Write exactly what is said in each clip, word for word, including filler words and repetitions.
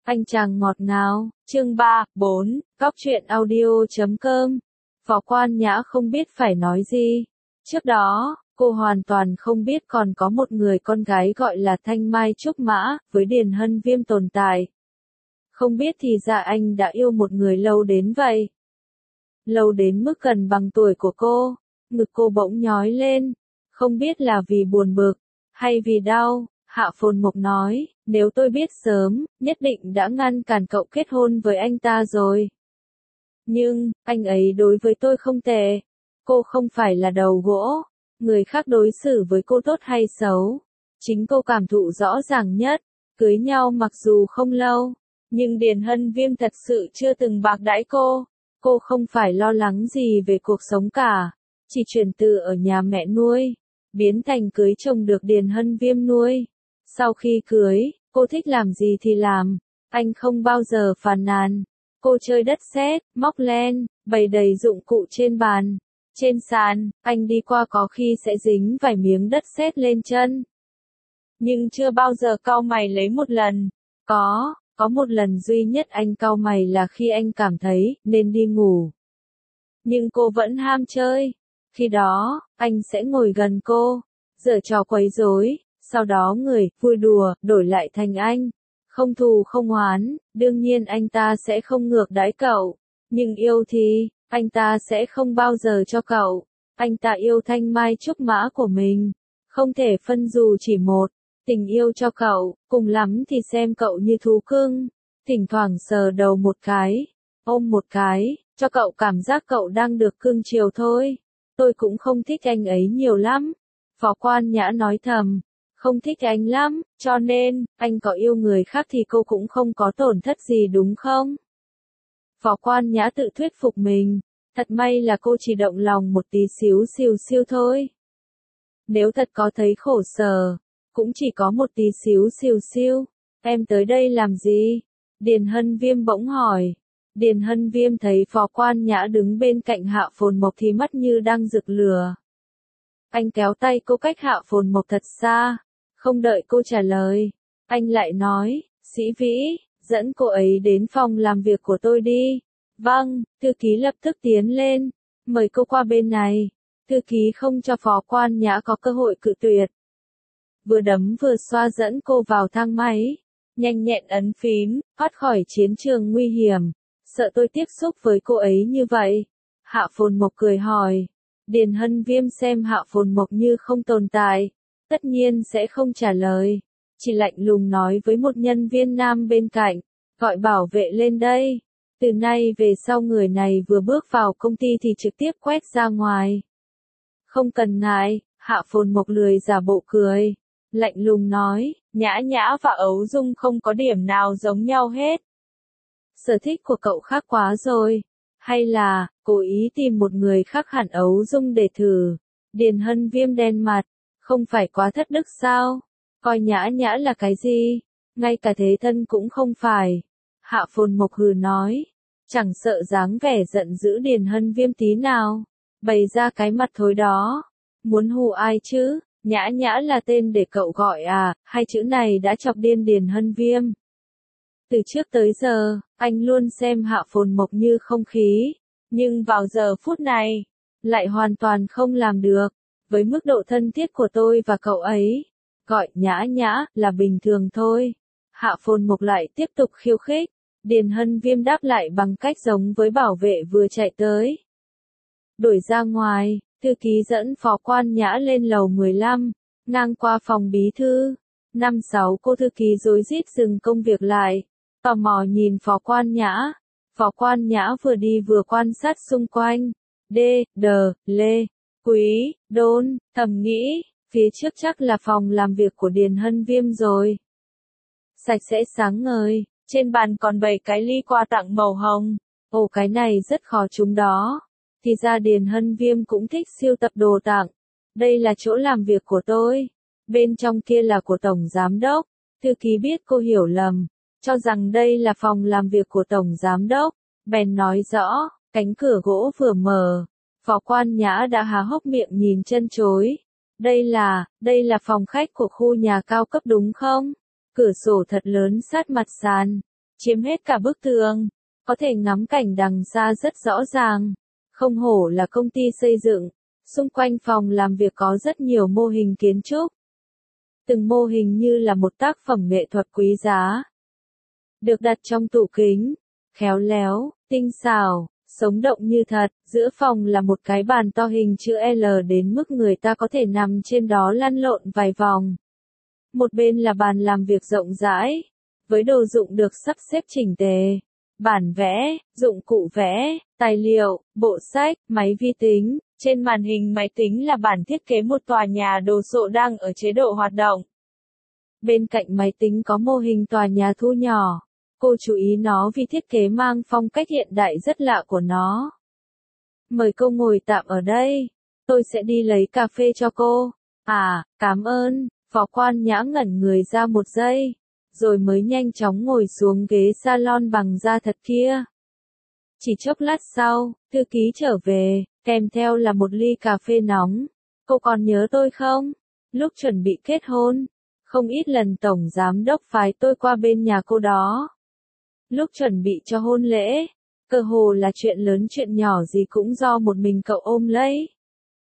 Anh chàng ngọt ngào, chương ba, bốn, góc truyện audio chấm com. Phó Quan Nhã không biết phải nói gì. Trước đó, cô hoàn toàn không biết còn có một người con gái gọi là Thanh Mai Trúc Mã, với Điền Hân Viêm tồn tại. Không biết thì ra anh đã yêu một người lâu đến vậy. Lâu đến mức gần bằng tuổi của cô, ngực cô bỗng nhói lên. Không biết là vì buồn bực, hay vì đau. Hạ Phồn Mộc nói, nếu tôi biết sớm, nhất định đã ngăn cản cậu kết hôn với anh ta rồi. Nhưng, anh ấy đối với tôi không tệ. Cô không phải là đầu gỗ. Người khác đối xử với cô tốt hay xấu. Chính cô cảm thụ rõ ràng nhất. Cưới nhau mặc dù không lâu, nhưng Điền Hân Viêm thật sự chưa từng bạc đãi cô. Cô không phải lo lắng gì về cuộc sống cả. Chỉ chuyển từ ở nhà mẹ nuôi, biến thành cưới chồng được Điền Hân Viêm nuôi. Sau khi cưới, cô thích làm gì thì làm, anh không bao giờ phàn nàn. Cô chơi đất sét, móc len, bày đầy dụng cụ trên bàn, trên sàn, anh đi qua có khi sẽ dính vài miếng đất sét lên chân. Nhưng chưa bao giờ cau mày lấy một lần. Có, có một lần duy nhất anh cau mày là khi anh cảm thấy nên đi ngủ. Nhưng cô vẫn ham chơi. Khi đó, anh sẽ ngồi gần cô, giở trò quấy rối. Sau đó người, vui đùa, đổi lại thành anh. Không thù không oán, đương nhiên anh ta sẽ không ngược đãi cậu. Nhưng yêu thì, anh ta sẽ không bao giờ cho cậu. Anh ta yêu Thanh Mai Trúc Mã của mình. Không thể phân dù chỉ một. Tình yêu cho cậu, cùng lắm thì xem cậu như thú cưng. Thỉnh thoảng sờ đầu một cái, ôm một cái, cho cậu cảm giác cậu đang được cưng chiều thôi. Tôi cũng không thích anh ấy nhiều lắm. Phó Quan Nhã nói thầm. Không thích anh lắm, cho nên, anh có yêu người khác thì cô cũng không có tổn thất gì đúng không? Phó Quan Nhã tự thuyết phục mình, thật may là cô chỉ động lòng một tí xíu xìu xiu thôi. Nếu thật có thấy khổ sở, cũng chỉ có một tí xíu xìu xiu. Em tới đây làm gì? Điền Hân Viêm bỗng hỏi. Điền Hân Viêm thấy Phó Quan Nhã đứng bên cạnh Hạ Phồn Mộc thì mắt như đang rực lửa. Anh kéo tay cô cách Hạ Phồn Mộc thật xa. Không đợi cô trả lời, anh lại nói, Sĩ Vĩ, dẫn cô ấy đến phòng làm việc của tôi đi. Vâng, thư ký lập tức tiến lên, mời cô qua bên này. Thư ký không cho Phó Quan Nhã có cơ hội cự tuyệt. Vừa đấm vừa xoa dẫn cô vào thang máy, nhanh nhẹn ấn phím, thoát khỏi chiến trường nguy hiểm. Sợ tôi tiếp xúc với cô ấy như vậy? Hạ Phồn Mộc cười hỏi. Điền Hân Viêm xem Hạ Phồn Mộc như không tồn tại. Tất nhiên sẽ không trả lời, chỉ lạnh lùng nói với một nhân viên nam bên cạnh, gọi bảo vệ lên đây. Từ nay về sau người này vừa bước vào công ty thì trực tiếp quét ra ngoài. Không cần ngại, Hạ Phồn Mộc lười giả bộ cười, lạnh lùng nói, Nhã Nhã và Ấu Dung không có điểm nào giống nhau hết. Sở thích của cậu khác quá rồi, hay là, cố ý tìm một người khác hẳn Ấu Dung để thử. Điền Hân Viêm đen mặt. Không phải quá thất đức sao? Coi Nhã Nhã là cái gì? Ngay cả thế thân cũng không phải. Hạ Phồn Mộc hừ nói. Chẳng sợ dáng vẻ giận dữ Điền Hân Viêm tí nào. Bày ra cái mặt thối đó. Muốn hù ai chứ? Nhã Nhã là tên để cậu gọi à? Hai chữ này đã chọc điên Điền Hân Viêm. Từ trước tới giờ, anh luôn xem Hạ Phồn Mộc như không khí. Nhưng vào giờ phút này, lại hoàn toàn không làm được. Với mức độ thân thiết của tôi và cậu ấy, gọi Nhã Nhã là bình thường thôi. Hạ Phồn Mộc lại tiếp tục khiêu khích. Điền Hân Viêm đáp lại bằng cách giống với bảo vệ vừa chạy tới. Đuổi ra ngoài, thư ký dẫn Phó Quan Nhã lên lầu mười lăm, ngang qua phòng bí thư. Năm sáu cô thư ký rối rít dừng công việc lại, tò mò nhìn Phó Quan Nhã. Phó Quan Nhã vừa đi vừa quan sát xung quanh. Đê, đờ, lê. Quý, đôn, thầm nghĩ, phía trước chắc là phòng làm việc của Điền Hân Viêm rồi. Sạch sẽ sáng ngời, trên bàn còn bày cái ly quà tặng màu hồng. Ồ cái này rất khó trúng đó. Thì ra Điền Hân Viêm cũng thích sưu tập đồ tặng. Đây là chỗ làm việc của tôi. Bên trong kia là của Tổng Giám Đốc. Thư ký biết cô hiểu lầm, cho rằng đây là phòng làm việc của Tổng Giám Đốc. Bèn nói rõ, cánh cửa gỗ vừa mở. Phó Quan Nhã đã há hốc miệng nhìn chân chối. Đây là, đây là phòng khách của khu nhà cao cấp đúng không? Cửa sổ thật lớn sát mặt sàn. chiếm hết cả bức tường, có thể ngắm cảnh đằng xa rất rõ ràng. Không hổ là công ty xây dựng, xung quanh phòng làm việc có rất nhiều mô hình kiến trúc. Từng mô hình như là một tác phẩm nghệ thuật quý giá. Được đặt trong tủ kính, khéo léo, tinh xảo, sống động như thật, giữa phòng là một cái bàn to hình chữ L đến mức người ta có thể nằm trên đó lăn lộn vài vòng. Một bên là bàn làm việc rộng rãi, với đồ dụng được sắp xếp chỉnh tề, bản vẽ, dụng cụ vẽ, tài liệu, bộ sách, máy vi tính. Trên màn hình máy tính là bản thiết kế một tòa nhà đồ sộ đang ở chế độ hoạt động. Bên cạnh máy tính có mô hình tòa nhà thu nhỏ. Cô chú ý nó vì thiết kế mang phong cách hiện đại rất lạ của nó. Mời cô ngồi tạm ở đây. Tôi sẽ đi lấy cà phê cho cô. À, cảm ơn. Phó Quan Nhã ngẩn người ra một giây, rồi mới nhanh chóng ngồi xuống ghế salon bằng da thật kia. Chỉ chốc lát sau, thư ký trở về, kèm theo là một ly cà phê nóng. Cô còn nhớ tôi không? Lúc chuẩn bị kết hôn, không ít lần tổng giám đốc phái tôi qua bên nhà cô đó. Lúc chuẩn bị cho hôn lễ, cơ hồ là chuyện lớn chuyện nhỏ gì cũng do một mình cậu ôm lấy.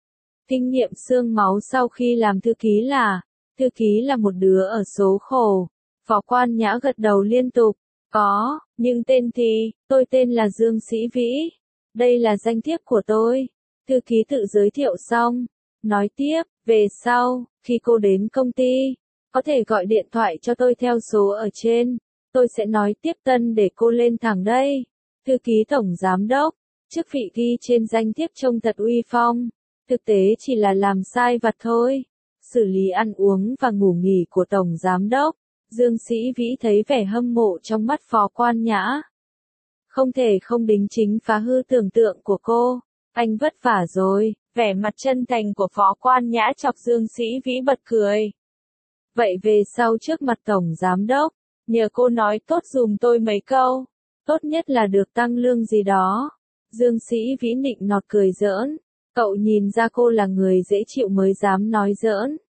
Kinh nghiệm xương máu sau khi làm thư ký là, thư ký là một đứa ở số khổ. Phó Quan Nhã gật đầu liên tục. Có, nhưng tên thì, tôi tên là Dương Sĩ Vĩ. Đây là danh thiếp của tôi. Thư ký tự giới thiệu xong. Nói tiếp, về sau, khi cô đến công ty, có thể gọi điện thoại cho tôi theo số ở trên. Tôi sẽ nói tiếp tân để cô lên thẳng đây. Thư ký tổng giám đốc, chức vị ghi trên danh thiếp trông thật uy phong. Thực tế chỉ là làm sai vặt thôi. Xử lý ăn uống và ngủ nghỉ của tổng giám đốc. Dương Sĩ Vĩ thấy vẻ hâm mộ trong mắt Phó Quan Nhã. Không thể không đính chính phá hư tưởng tượng của cô. Anh vất vả rồi. Vẻ mặt chân thành của Phó Quan Nhã chọc Dương Sĩ Vĩ bật cười. Vậy về sau trước mặt tổng giám đốc, nhờ cô nói tốt dùm tôi mấy câu. Tốt nhất là được tăng lương gì đó. Dương Sĩ Vĩ nịnh nọt cười giỡn. Cậu nhìn ra cô là người dễ chịu mới dám nói giỡn.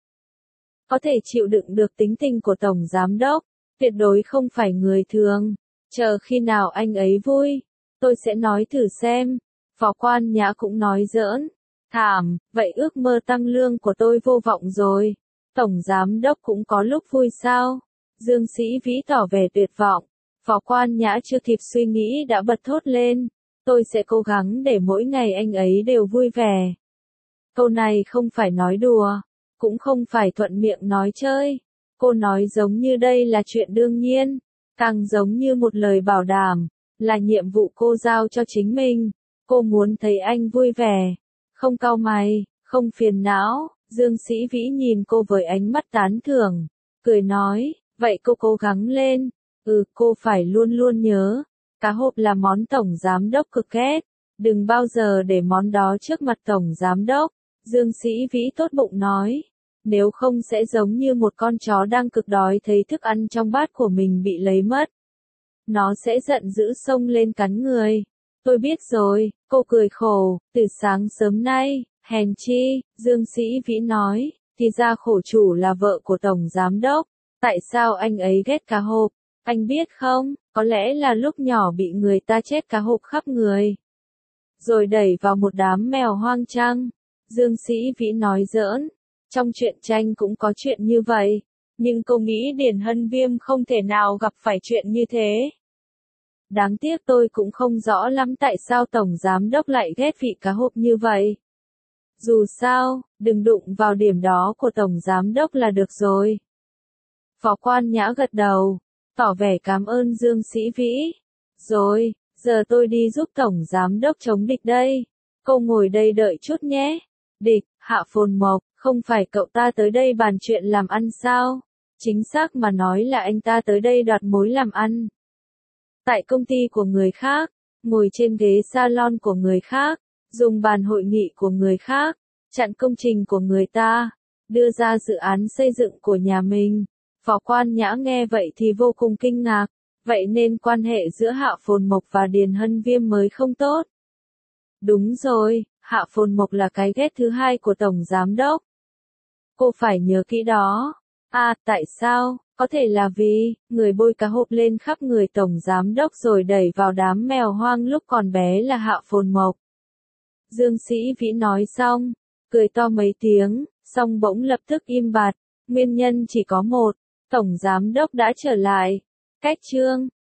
Có thể chịu đựng được tính tình của tổng giám đốc, tuyệt đối không phải người thường. Chờ khi nào anh ấy vui, tôi sẽ nói thử xem. Phó Quan Nhã cũng nói giỡn. Thảm, vậy ước mơ tăng lương của tôi vô vọng rồi. Tổng giám đốc cũng có lúc vui sao? Dương Sĩ Vĩ tỏ vẻ tuyệt vọng. Phó Quan Nhã chưa kịp suy nghĩ đã bật thốt lên. Tôi sẽ cố gắng để mỗi ngày anh ấy đều vui vẻ. Câu này không phải nói đùa, cũng không phải thuận miệng nói chơi. Cô nói giống như đây là chuyện đương nhiên, càng giống như một lời bảo đảm, là nhiệm vụ cô giao cho chính mình. Cô muốn thấy anh vui vẻ, không cau mày, không phiền não. Dương Sĩ Vĩ nhìn cô với ánh mắt tán thưởng, cười nói, vậy cô cố gắng lên. Ừ, cô phải luôn luôn nhớ, cá hộp là món tổng giám đốc cực ghét. Đừng bao giờ để món đó trước mặt tổng giám đốc. Dương Sĩ Vĩ tốt bụng nói. Nếu không sẽ giống như một con chó đang cực đói thấy thức ăn trong bát của mình bị lấy mất. Nó sẽ giận dữ xông lên cắn người. Tôi biết rồi, cô cười khổ, từ sáng sớm nay, hèn chi, Dương Sĩ Vĩ nói, thì ra khổ chủ là vợ của tổng giám đốc. Tại sao anh ấy ghét cá hộp? Anh biết không, có lẽ là lúc nhỏ bị người ta chết cá hộp khắp người. Rồi đẩy vào một đám mèo hoang chăng? Dương Sĩ Vĩ nói giỡn. Trong truyện tranh cũng có chuyện như vậy. Nhưng cô nghĩ Điền Hân Viêm không thể nào gặp phải chuyện như thế. Đáng tiếc tôi cũng không rõ lắm tại sao tổng giám đốc lại ghét vị cá hộp như vậy. Dù sao, đừng đụng vào điểm đó của tổng giám đốc là được rồi. Phó Quan Nhã gật đầu, tỏ vẻ cảm ơn Dương Sĩ Vĩ. Rồi, giờ tôi đi giúp tổng giám đốc chống địch đây. Cô ngồi đây đợi chút nhé. Địch, Hạ Phồn Mộc, không phải cậu ta tới đây bàn chuyện làm ăn sao? Chính xác mà nói là anh ta tới đây đoạt mối làm ăn. Tại công ty của người khác, ngồi trên ghế salon của người khác, dùng bàn hội nghị của người khác, chặn công trình của người ta, đưa ra dự án xây dựng của nhà mình. Phó Quan Nhã nghe vậy thì vô cùng kinh ngạc, vậy nên quan hệ giữa Hạ Phồn Mộc và Điền Hân Viêm mới không tốt. Đúng rồi, Hạ Phồn Mộc là cái ghét thứ hai của tổng giám đốc. Cô phải nhớ kỹ đó. À, tại sao? Có thể là vì, người bôi cá hộp lên khắp người tổng giám đốc rồi đẩy vào đám mèo hoang lúc còn bé là Hạ Phồn Mộc. Dương Sĩ Vĩ nói xong, cười to mấy tiếng, xong bỗng lập tức im bặt. Nguyên nhân chỉ có một, tổng giám đốc đã trở lại. Cách chương